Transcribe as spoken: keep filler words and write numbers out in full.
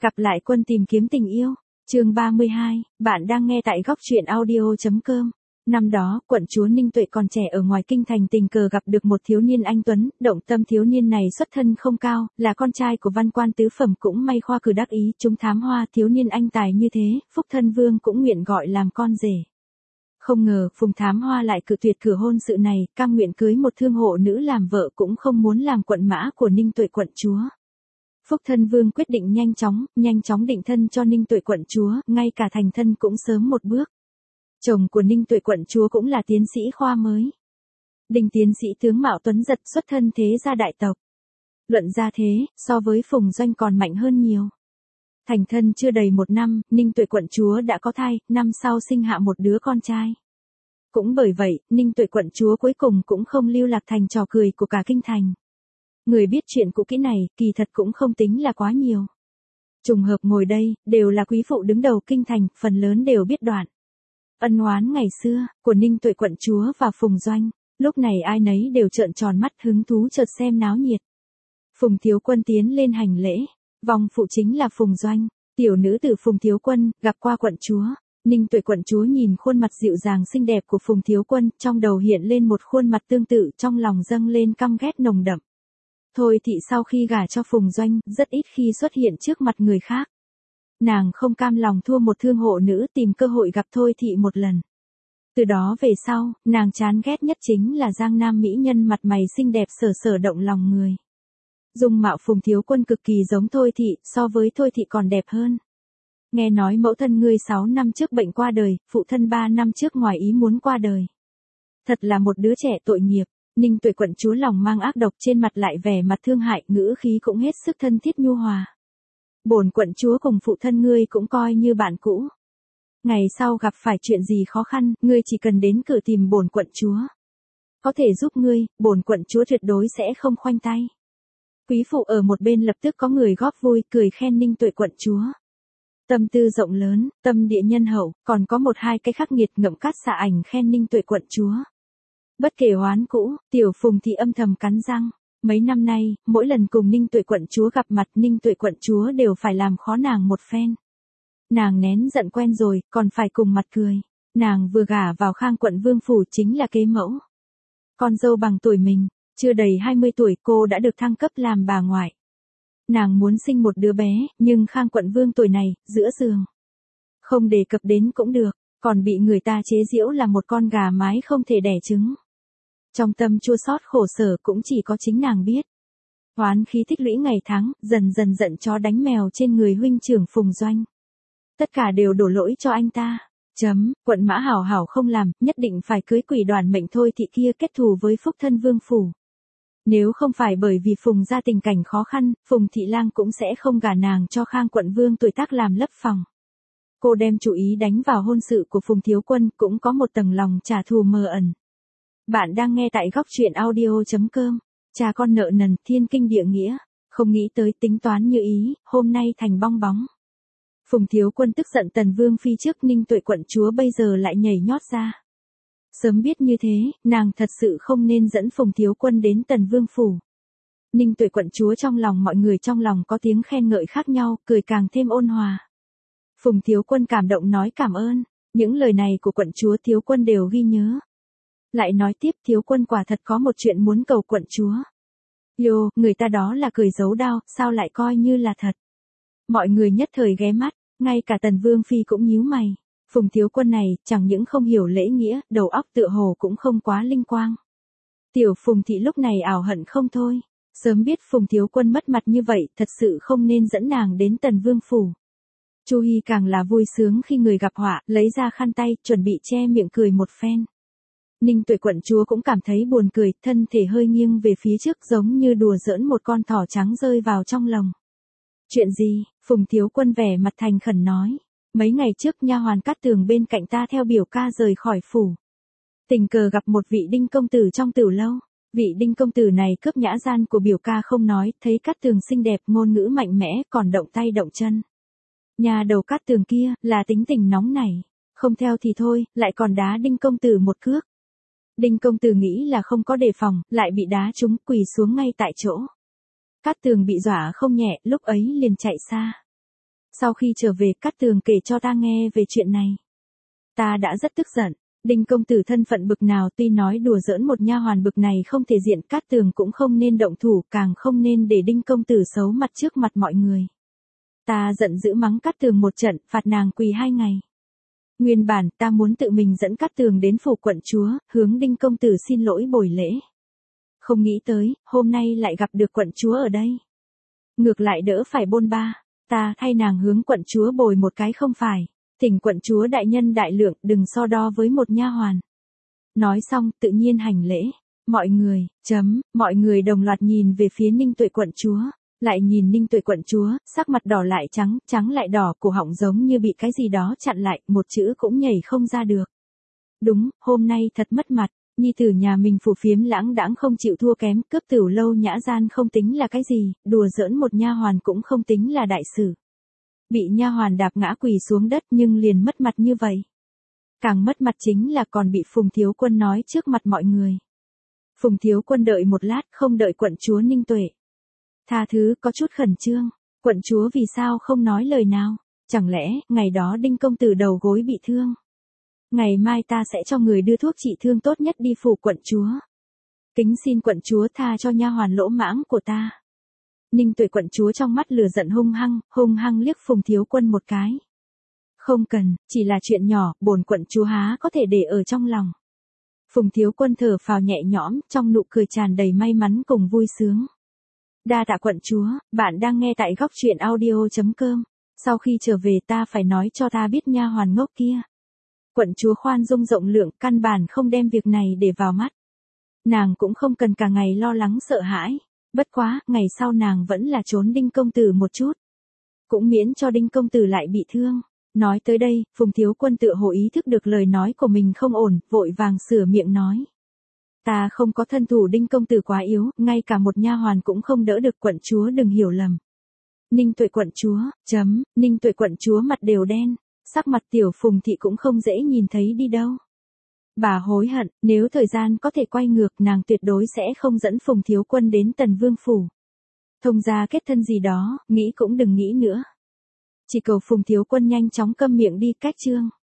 Cặp lại quân tìm kiếm tình yêu. Chương ba mươi hai, bạn đang nghe tại góc truyện audio chấm com. Năm đó, quận chúa Ninh Tuệ còn trẻ ở ngoài kinh thành tình cờ gặp được một thiếu niên anh tuấn, động tâm thiếu niên này xuất thân không cao, là con trai của văn quan tứ phẩm cũng may khoa cử đắc ý, trúng thám hoa, thiếu niên anh tài như thế, Phúc Thân Vương cũng nguyện gọi làm con rể. Không ngờ, Phùng Thám Hoa lại cự tuyệt cửa hôn sự này, cam nguyện cưới một thương hộ nữ làm vợ cũng không muốn làm quận mã của Ninh Tuệ quận chúa. Phúc Thân Vương quyết định nhanh chóng, nhanh chóng định thân cho Ninh Tuệ quận chúa, ngay cả thành thân cũng sớm một bước. Chồng của Ninh Tuệ quận chúa cũng là tiến sĩ khoa mới. Đinh tiến sĩ tướng mạo tuấn giật, xuất thân thế gia đại tộc. Luận ra thế, so với Phùng Doanh còn mạnh hơn nhiều. Thành thân chưa đầy một năm, Ninh Tuệ quận chúa đã có thai, năm sau sinh hạ một đứa con trai. Cũng bởi vậy, Ninh Tuệ quận chúa cuối cùng cũng không lưu lạc thành trò cười của cả kinh thành. Người biết chuyện cũ kỹ này, kỳ thật cũng không tính là quá nhiều. Trùng hợp ngồi đây, đều là quý phụ đứng đầu kinh thành, phần lớn đều biết đoạn. Ân oán ngày xưa, của Ninh Tuệ quận chúa và Phùng Doanh, lúc này ai nấy đều trợn tròn mắt hứng thú chợt xem náo nhiệt. Phùng Thiếu Quân tiến lên hành lễ, vòng phụ chính là Phùng Doanh, tiểu nữ tử Phùng Thiếu Quân, gặp qua quận chúa. Ninh Tuệ quận chúa nhìn khuôn mặt dịu dàng xinh đẹp của Phùng Thiếu Quân, trong đầu hiện lên một khuôn mặt tương tự, trong lòng dâng lên căm ghét nồng đậm. Thôi thị sau khi gả cho Phùng Doanh, rất ít khi xuất hiện trước mặt người khác. Nàng không cam lòng thua một thương hộ nữ, tìm cơ hội gặp Thôi thị một lần. Từ đó về sau, nàng chán ghét nhất chính là Giang Nam mỹ nhân mặt mày xinh đẹp sở sở động lòng người. Dung mạo Phùng Thiếu Quân cực kỳ giống Thôi thị, so với Thôi thị còn đẹp hơn. Nghe nói mẫu thân ngươi sáu năm trước bệnh qua đời, phụ thân ba năm trước ngoài ý muốn qua đời. Thật là một đứa trẻ tội nghiệp. Ninh Tuệ quận chúa lòng mang ác độc, trên mặt lại vẻ mặt thương hại, ngữ khí cũng hết sức thân thiết nhu hòa. Bổn quận chúa cùng phụ thân ngươi cũng coi như bạn cũ. Ngày sau gặp phải chuyện gì khó khăn, ngươi chỉ cần đến cửa tìm bổn quận chúa. Có thể giúp ngươi, bổn quận chúa tuyệt đối sẽ không khoanh tay. Quý phụ ở một bên lập tức có người góp vui, cười khen Ninh Tuệ quận chúa. Tâm tư rộng lớn, tâm địa nhân hậu, còn có một hai cái khắc nghiệt ngậm cát xạ ảnh khen Ninh Tuệ quận chúa. Bất kể oán cũ, tiểu Phùng thị âm thầm cắn răng. Mấy năm nay, mỗi lần cùng Ninh Tuệ quận chúa gặp mặt, Ninh Tuệ quận chúa đều phải làm khó nàng một phen. Nàng nén giận quen rồi, còn phải cùng mặt cười. Nàng vừa gả vào Khang quận vương phủ chính là kế mẫu. Con dâu bằng tuổi mình, chưa đầy hai mươi tuổi cô đã được thăng cấp làm bà ngoại. Nàng muốn sinh một đứa bé, nhưng Khang quận vương tuổi này, giữa giường. Không đề cập đến cũng được, còn bị người ta chế giễu là một con gà mái không thể đẻ trứng. Trong tâm chua xót khổ sở cũng chỉ có chính nàng biết. Oán khí tích lũy ngày tháng, dần dần giận chó đánh mèo trên người huynh trưởng Phùng Doanh. Tất cả đều đổ lỗi cho anh ta. Chấm, quận mã hảo hảo không làm, nhất định phải cưới quỷ đoàn mệnh Thôi thị kia kết thù với Phúc Thân Vương phủ. Nếu không phải bởi vì Phùng gia tình cảnh khó khăn, Phùng thị lang cũng sẽ không gả nàng cho Khang quận vương tuổi tác làm lấp phòng. Cô đem chủ ý đánh vào hôn sự của Phùng Thiếu Quân, cũng có một tầng lòng trả thù mờ ẩn. Bạn đang nghe tại góc truyện audio chấm com. Cha con nợ nần, thiên kinh địa nghĩa, không nghĩ tới tính toán như ý, hôm nay thành bong bóng. Phùng Thiếu Quân tức giận Tần Vương phi trước Ninh Tuệ quận chúa bây giờ lại nhảy nhót ra. Sớm biết như thế, nàng thật sự không nên dẫn Phùng Thiếu Quân đến Tần Vương phủ. Ninh Tuệ quận chúa trong lòng mọi người trong lòng có tiếng khen ngợi khác nhau, cười càng thêm ôn hòa. Phùng Thiếu Quân cảm động nói cảm ơn, những lời này của quận chúa Thiếu Quân đều ghi nhớ. Lại nói tiếp Thiếu Quân quả thật có một chuyện muốn cầu quận chúa. Yo, người ta đó là cười giấu đao, sao lại coi như là thật. Mọi người nhất thời ghé mắt, ngay cả Tần Vương phi cũng nhíu mày. Phùng Thiếu Quân này, chẳng những không hiểu lễ nghĩa, đầu óc tựa hồ cũng không quá linh quang. Tiểu Phùng thị lúc này ảo hận không thôi. Sớm biết Phùng Thiếu Quân mất mặt như vậy, thật sự không nên dẫn nàng đến Tần Vương phủ. Chu Hi càng là vui sướng khi người gặp họa, lấy ra khăn tay, chuẩn bị che miệng cười một phen. Ninh Tuệ quận chúa cũng cảm thấy buồn cười, thân thể hơi nghiêng về phía trước giống như đùa giỡn một con thỏ trắng rơi vào trong lồng. Chuyện gì? Phùng Thiếu Quân vẻ mặt thành khẩn nói. Mấy ngày trước nha hoàn Cát Tường bên cạnh ta theo biểu ca rời khỏi phủ. Tình cờ gặp một vị Đinh công tử trong tử lâu. Vị Đinh công tử này cướp nhã gian của biểu ca không nói, thấy Cát Tường xinh đẹp, ngôn ngữ mạnh mẽ, còn động tay động chân. Nhà đầu Cát Tường kia, là tính tình nóng nảy. Không theo thì thôi, lại còn đá Đinh công tử một cước. Đinh công tử nghĩ là không có đề phòng, lại bị đá trúng, quỳ xuống ngay tại chỗ. Cát Tường bị dọa không nhẹ, lúc ấy liền chạy xa. Sau khi trở về Cát Tường kể cho ta nghe về chuyện này. Ta đã rất tức giận, Đinh công tử thân phận bực nào, tuy nói đùa giỡn một nha hoàn bực này không thể diện, Cát Tường cũng không nên động thủ, càng không nên để Đinh công tử xấu mặt trước mặt mọi người. Ta giận dữ mắng Cát Tường một trận, phạt nàng quỳ hai ngày. Nguyên bản ta muốn tự mình dẫn Cát Tường đến phủ quận chúa, hướng Đinh công tử xin lỗi bồi lễ. Không nghĩ tới, hôm nay lại gặp được quận chúa ở đây. Ngược lại đỡ phải bôn ba, ta thay nàng hướng quận chúa bồi một cái không phải. Thỉnh quận chúa đại nhân đại lượng, đừng so đo với một nha hoàn. Nói xong, tự nhiên hành lễ. Mọi người, chấm, mọi người đồng loạt nhìn về phía Ninh Tuệ quận chúa, lại nhìn Ninh Tuệ quận chúa, sắc mặt đỏ lại trắng, trắng lại đỏ, cổ họng giống như bị cái gì đó chặn lại, một chữ cũng nhảy không ra được. Đúng, hôm nay thật mất mặt, nhi tử nhà mình phù phiếm lãng đãng không chịu thua kém, cướp tửu lâu nhã gian không tính là cái gì, đùa giỡn một nha hoàn cũng không tính là đại sự. Bị nha hoàn đạp ngã quỳ xuống đất nhưng liền mất mặt như vậy. Càng mất mặt chính là còn bị Phùng Thiếu Quân nói trước mặt mọi người. Phùng Thiếu Quân đợi một lát không đợi quận chúa Ninh Tuệ. Tha thứ có chút khẩn trương, quận chúa vì sao không nói lời nào, chẳng lẽ ngày đó Đinh công tử đầu gối bị thương. Ngày mai ta sẽ cho người đưa thuốc trị thương tốt nhất đi phủ quận chúa. Kính xin quận chúa tha cho nha hoàn lỗ mãng của ta. Ninh Tuệ quận chúa trong mắt lửa giận hung hăng, hung hăng liếc Phùng Thiếu Quân một cái. Không cần, chỉ là chuyện nhỏ, bổn quận chúa há có thể để ở trong lòng. Phùng Thiếu Quân thở phào nhẹ nhõm, trong nụ cười tràn đầy may mắn cùng vui sướng. Đa tạ quận chúa, bạn đang nghe tại góc truyện audio chấm com. Sau khi trở về ta phải nói cho ta biết nha hoàn ngốc kia. Quận chúa khoan dung rộng lượng, căn bản không đem việc này để vào mắt. Nàng cũng không cần cả ngày lo lắng sợ hãi. Bất quá, ngày sau nàng vẫn là trốn Đinh công tử một chút. Cũng miễn cho Đinh công tử lại bị thương. Nói tới đây, Phùng Thiếu Quân tựa hồ ý thức được lời nói của mình không ổn, vội vàng sửa miệng nói. Ta không có thân thủ, Đinh công tử quá yếu, ngay cả một nha hoàn cũng không đỡ được, quận chúa đừng hiểu lầm. Ninh Tuệ quận chúa, chấm, Ninh Tuệ quận chúa mặt đều đen, sắc mặt tiểu Phùng thị cũng không dễ nhìn thấy đi đâu. Bà hối hận, nếu thời gian có thể quay ngược, nàng tuyệt đối sẽ không dẫn Phùng Thiếu Quân đến Tần Vương phủ. Thông gia kết thân gì đó, nghĩ cũng đừng nghĩ nữa. Chỉ cầu Phùng Thiếu Quân nhanh chóng câm miệng đi, cách chương.